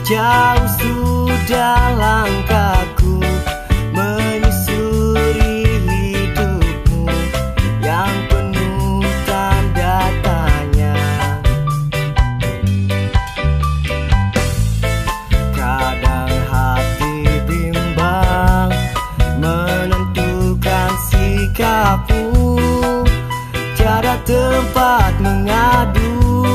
Jauh sudah langkahku menyusuri hidupmu yang penuh tanda tanya. Kadang hati bimbang menentukan sikapmu, tiada tempat mengadu.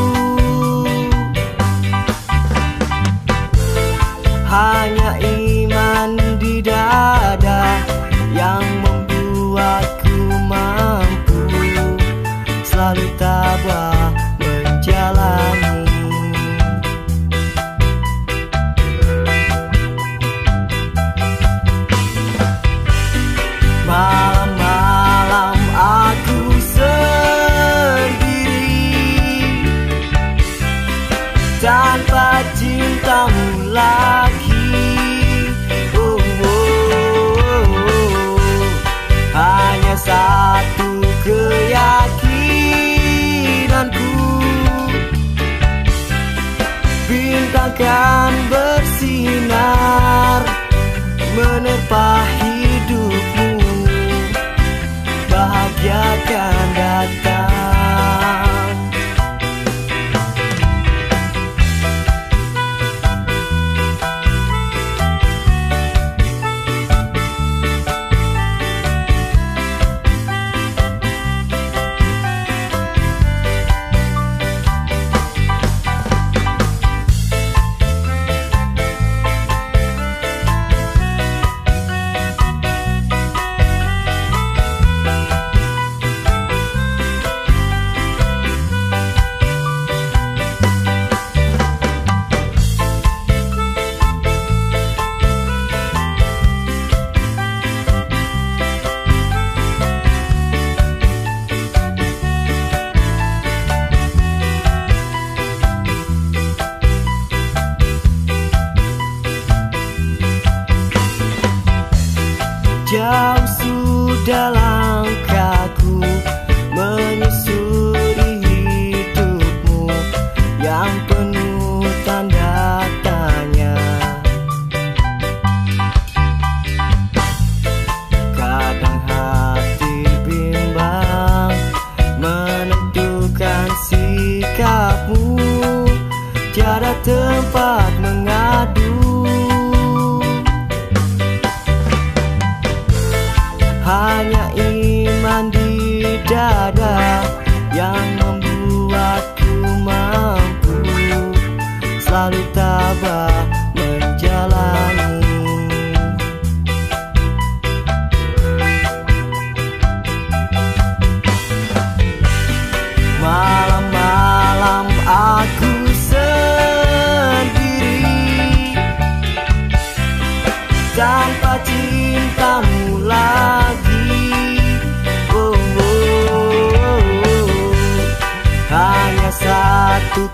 Hanya iman di dada yang membuatku mampu selalu tabah menjalani. Malam-malam aku sendiri tanpa cintamu lagi. Hanya satu keyakinanku, bintang kan bersinar menerpa hidupmu, bahagia kan datang. Jauh sudah langkahku menyusuri hidupmu yang penuh tanda tanya. Kadang hati bimbang menentukan sikapmu, tiada tempat mengadu. Hanya iman di dada yang membuatku mampu selalu tabah menjalani. Malam-malam aku sendiri tanpa cintamu lagi. Hanya satu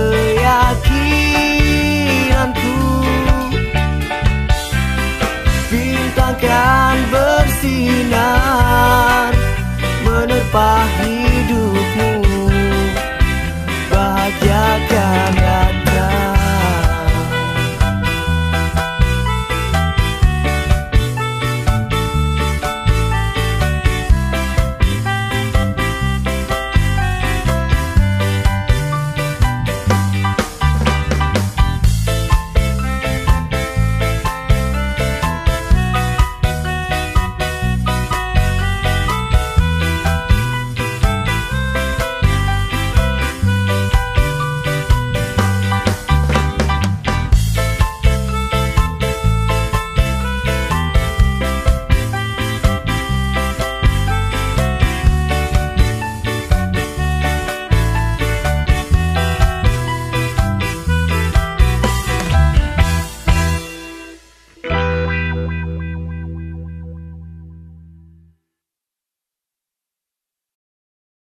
keyakinanku, bintang kan bersinar menerpa hidupku,